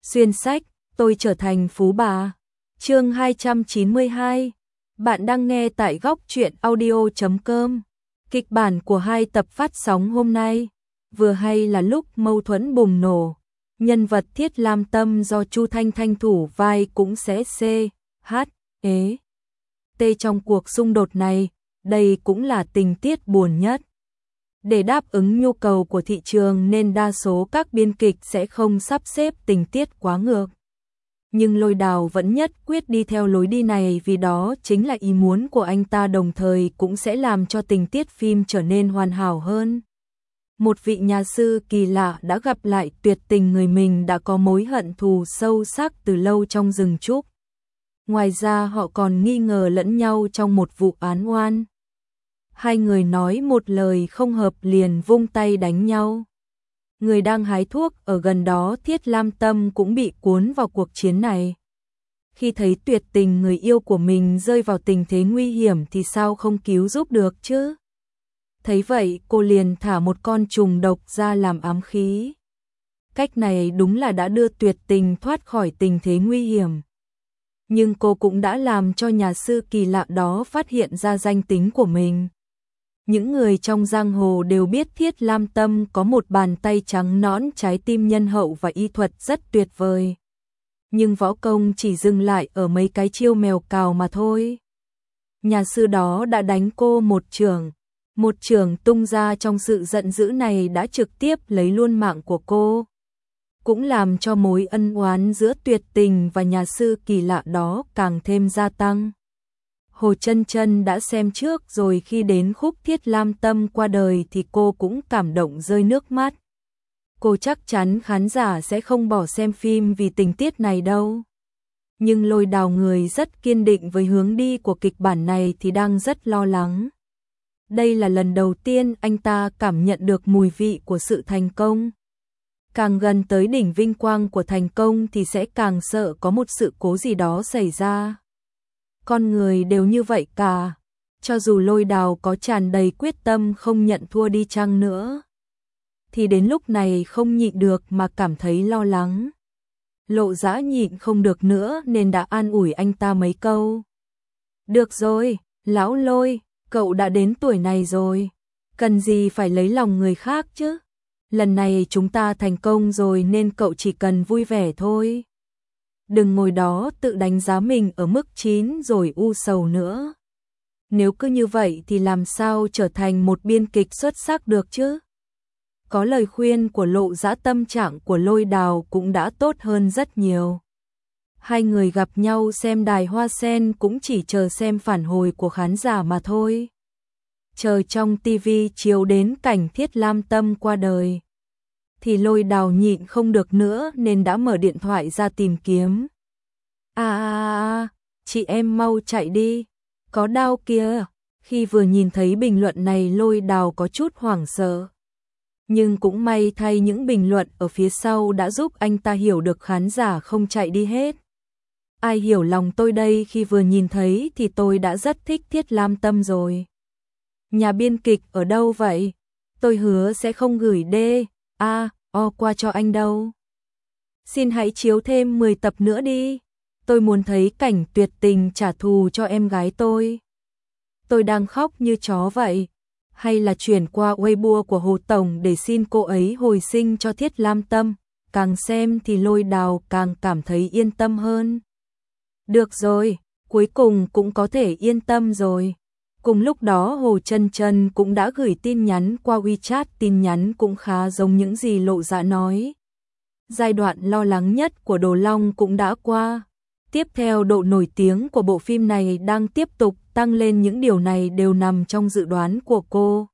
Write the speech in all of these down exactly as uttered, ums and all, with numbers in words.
Xuyên sách, tôi trở thành phú bà. Chương hai trăm chín mươi hai. Bạn đang nghe tại góc truyện audio chấm com. Kịch bản của hai tập phát sóng hôm nay. Vừa hay là lúc mâu thuẫn bùng nổ. Nhân vật Thiết Lam Tâm do Chu Thanh Thanh thủ vai cũng sẽ C, H, E, T trong cuộc xung đột này. Đây cũng là tình tiết buồn nhất. Để đáp ứng nhu cầu của thị trường nên đa số các biên kịch sẽ không sắp xếp tình tiết quá ngược. Nhưng Lôi Đào vẫn nhất quyết đi theo lối đi này vì đó chính là ý muốn của anh ta, đồng thời cũng sẽ làm cho tình tiết phim trở nên hoàn hảo hơn. Một vị nhà sư kỳ lạ đã gặp lại tuyệt tình người mình đã có mối hận thù sâu sắc từ lâu trong rừng trúc. Ngoài ra họ còn nghi ngờ lẫn nhau trong một vụ án oan. Hai người nói một lời không hợp liền vung tay đánh nhau. Người đang hái thuốc ở gần đó Thiết Lam Tâm cũng bị cuốn vào cuộc chiến này. Khi thấy tuyệt tình người yêu của mình rơi vào tình thế nguy hiểm thì sao không cứu giúp được chứ? Thấy vậy cô liền thả một con trùng độc ra làm ám khí. Cách này đúng là đã đưa tuyệt tình thoát khỏi tình thế nguy hiểm. Nhưng cô cũng đã làm cho nhà sư kỳ lạ đó phát hiện ra danh tính của mình. Những người trong giang hồ đều biết Thiết Lam Tâm có một bàn tay trắng nõn, trái tim nhân hậu và y thuật rất tuyệt vời. Nhưng võ công chỉ dừng lại ở mấy cái chiêu mèo cào mà thôi. Nhà sư đó đã đánh cô một chưởng. Một chưởng tung ra trong sự giận dữ này đã trực tiếp lấy luôn mạng của cô. Cũng làm cho mối ân oán giữa tuyệt tình và nhà sư kỳ lạ đó càng thêm gia tăng. Hồ Chân Chân đã xem trước rồi, khi đến khúc Thiết Lam Tâm qua đời thì cô cũng cảm động rơi nước mắt. Cô chắc chắn khán giả sẽ không bỏ xem phim vì tình tiết này đâu. Nhưng Lôi Đào, người rất kiên định với hướng đi của kịch bản này, thì đang rất lo lắng. Đây là lần đầu tiên anh ta cảm nhận được mùi vị của sự thành công. Càng gần tới đỉnh vinh quang của thành công thì sẽ càng sợ có một sự cố gì đó xảy ra. Con người đều như vậy cả, cho dù Lôi Đào có tràn đầy quyết tâm không nhận thua đi chăng nữa, thì đến lúc này không nhịn được mà cảm thấy lo lắng. Lộ Dã nhịn không được nữa nên đã an ủi anh ta mấy câu. Được rồi, lão Lôi, cậu đã đến tuổi này rồi, cần gì phải lấy lòng người khác chứ. Lần này chúng ta thành công rồi nên cậu chỉ cần vui vẻ thôi. Đừng ngồi đó tự đánh giá mình ở mức chín rồi u sầu nữa. Nếu cứ như vậy thì làm sao trở thành một biên kịch xuất sắc được chứ? Có lời khuyên của Lộ Dã, tâm trạng của Lôi Đào cũng đã tốt hơn rất nhiều. Hai người gặp nhau xem đài hoa sen cũng chỉ chờ xem phản hồi của khán giả mà thôi. Chờ trong tivi chiếu đến cảnh Thiết Lam Tâm qua đời thì Lôi Đào nhịn không được nữa nên đã mở điện thoại ra tìm kiếm. À, à, à, chị em mau chạy đi, có đau kìa. Khi vừa nhìn thấy bình luận này Lôi Đào có chút hoảng sợ. Nhưng cũng may thay những bình luận ở phía sau đã giúp anh ta hiểu được khán giả không chạy đi hết. Ai hiểu lòng tôi đây, khi vừa nhìn thấy thì tôi đã rất thích Thiết Lam Tâm rồi. Nhà biên kịch ở đâu vậy? Tôi hứa sẽ không gửi đê a o qua cho anh đâu. Xin hãy chiếu thêm mười tập nữa đi. Tôi muốn thấy cảnh tuyệt tình trả thù cho em gái tôi. Tôi đang khóc như chó vậy. Hay là chuyển qua Weibo của Hồ Tổng để xin cô ấy hồi sinh cho Thiết Lam Tâm. Càng xem thì Lôi Đào càng cảm thấy yên tâm hơn. Được rồi, cuối cùng cũng có thể yên tâm rồi. Cùng lúc đó Hồ Chân Chân cũng đã gửi tin nhắn qua WeChat, tin nhắn cũng khá giống những gì Lộ Dã nói. Giai đoạn lo lắng nhất của Đồ Long cũng đã qua. Tiếp theo, độ nổi tiếng của bộ phim này đang tiếp tục tăng lên, những điều này đều nằm trong dự đoán của cô.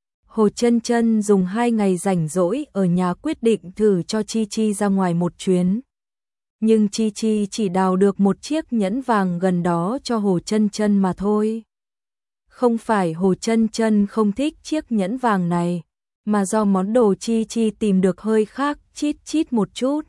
Hồ Chân Chân dùng hai ngày rảnh rỗi ở nhà quyết định thử cho Chi Chi ra ngoài một chuyến. Nhưng Chi Chi chỉ đào được một chiếc nhẫn vàng gần đó cho Hồ Chân Chân mà thôi. Không phải Hồ Chân Chân không thích chiếc nhẫn vàng này, mà do món đồ Chi Chi tìm được hơi khác chít chít một chút.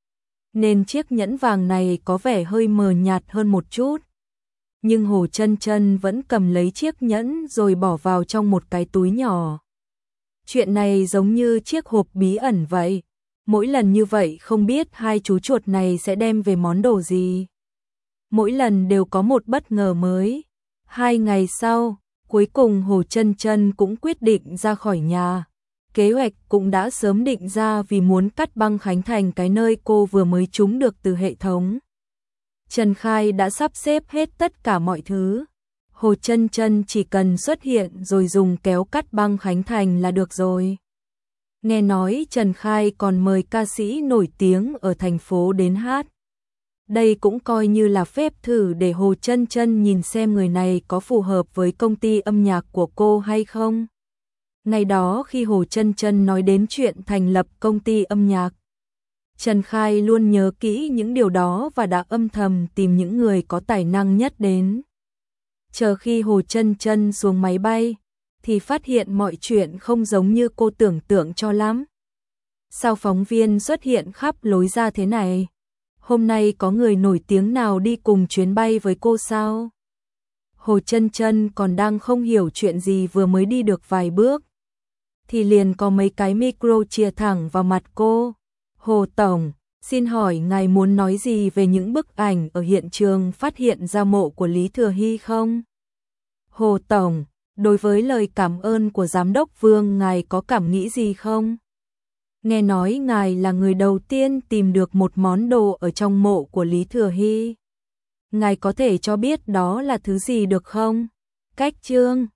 Nên chiếc nhẫn vàng này có vẻ hơi mờ nhạt hơn một chút. Nhưng Hồ Chân Chân vẫn cầm lấy chiếc nhẫn rồi bỏ vào trong một cái túi nhỏ. Chuyện này giống như chiếc hộp bí ẩn vậy. Mỗi lần như vậy không biết hai chú chuột này sẽ đem về món đồ gì. Mỗi lần đều có một bất ngờ mới. Hai ngày sau, cuối cùng Hồ Chân Chân cũng quyết định ra khỏi nhà. Kế hoạch cũng đã sớm định ra vì muốn cắt băng Khánh Thành, cái nơi cô vừa mới trúng được từ hệ thống. Trần Khai đã sắp xếp hết tất cả mọi thứ. Hồ Chân Chân chỉ cần xuất hiện rồi dùng kéo cắt băng Khánh Thành là được rồi. Nghe nói Trần Khai còn mời ca sĩ nổi tiếng ở thành phố đến hát. Đây cũng coi như là phép thử để Hồ Chân Chân nhìn xem người này có phù hợp với công ty âm nhạc của cô hay không. Ngày đó khi Hồ Chân Chân nói đến chuyện thành lập công ty âm nhạc, Trần Khai luôn nhớ kỹ những điều đó và đã âm thầm tìm những người có tài năng nhất đến. Chờ khi Hồ Chân Chân xuống máy bay, thì phát hiện mọi chuyện không giống như cô tưởng tượng cho lắm. Sao phóng viên xuất hiện khắp lối ra thế này? Hôm nay có người nổi tiếng nào đi cùng chuyến bay với cô sao? Hồ Chân Chân còn đang không hiểu chuyện gì, vừa mới đi được vài bước thì liền có mấy cái micro chìa thẳng vào mặt cô. Hồ Tổng, xin hỏi ngài muốn nói gì về những bức ảnh ở hiện trường phát hiện ra mộ của Lý Thừa Hy không? Hồ Tổng, đối với lời cảm ơn của Giám đốc Vương ngài có cảm nghĩ gì không? Nghe nói ngài là người đầu tiên tìm được một món đồ ở trong mộ của Lý Thừa Hy. Ngài có thể cho biết đó là thứ gì được không? Cách chương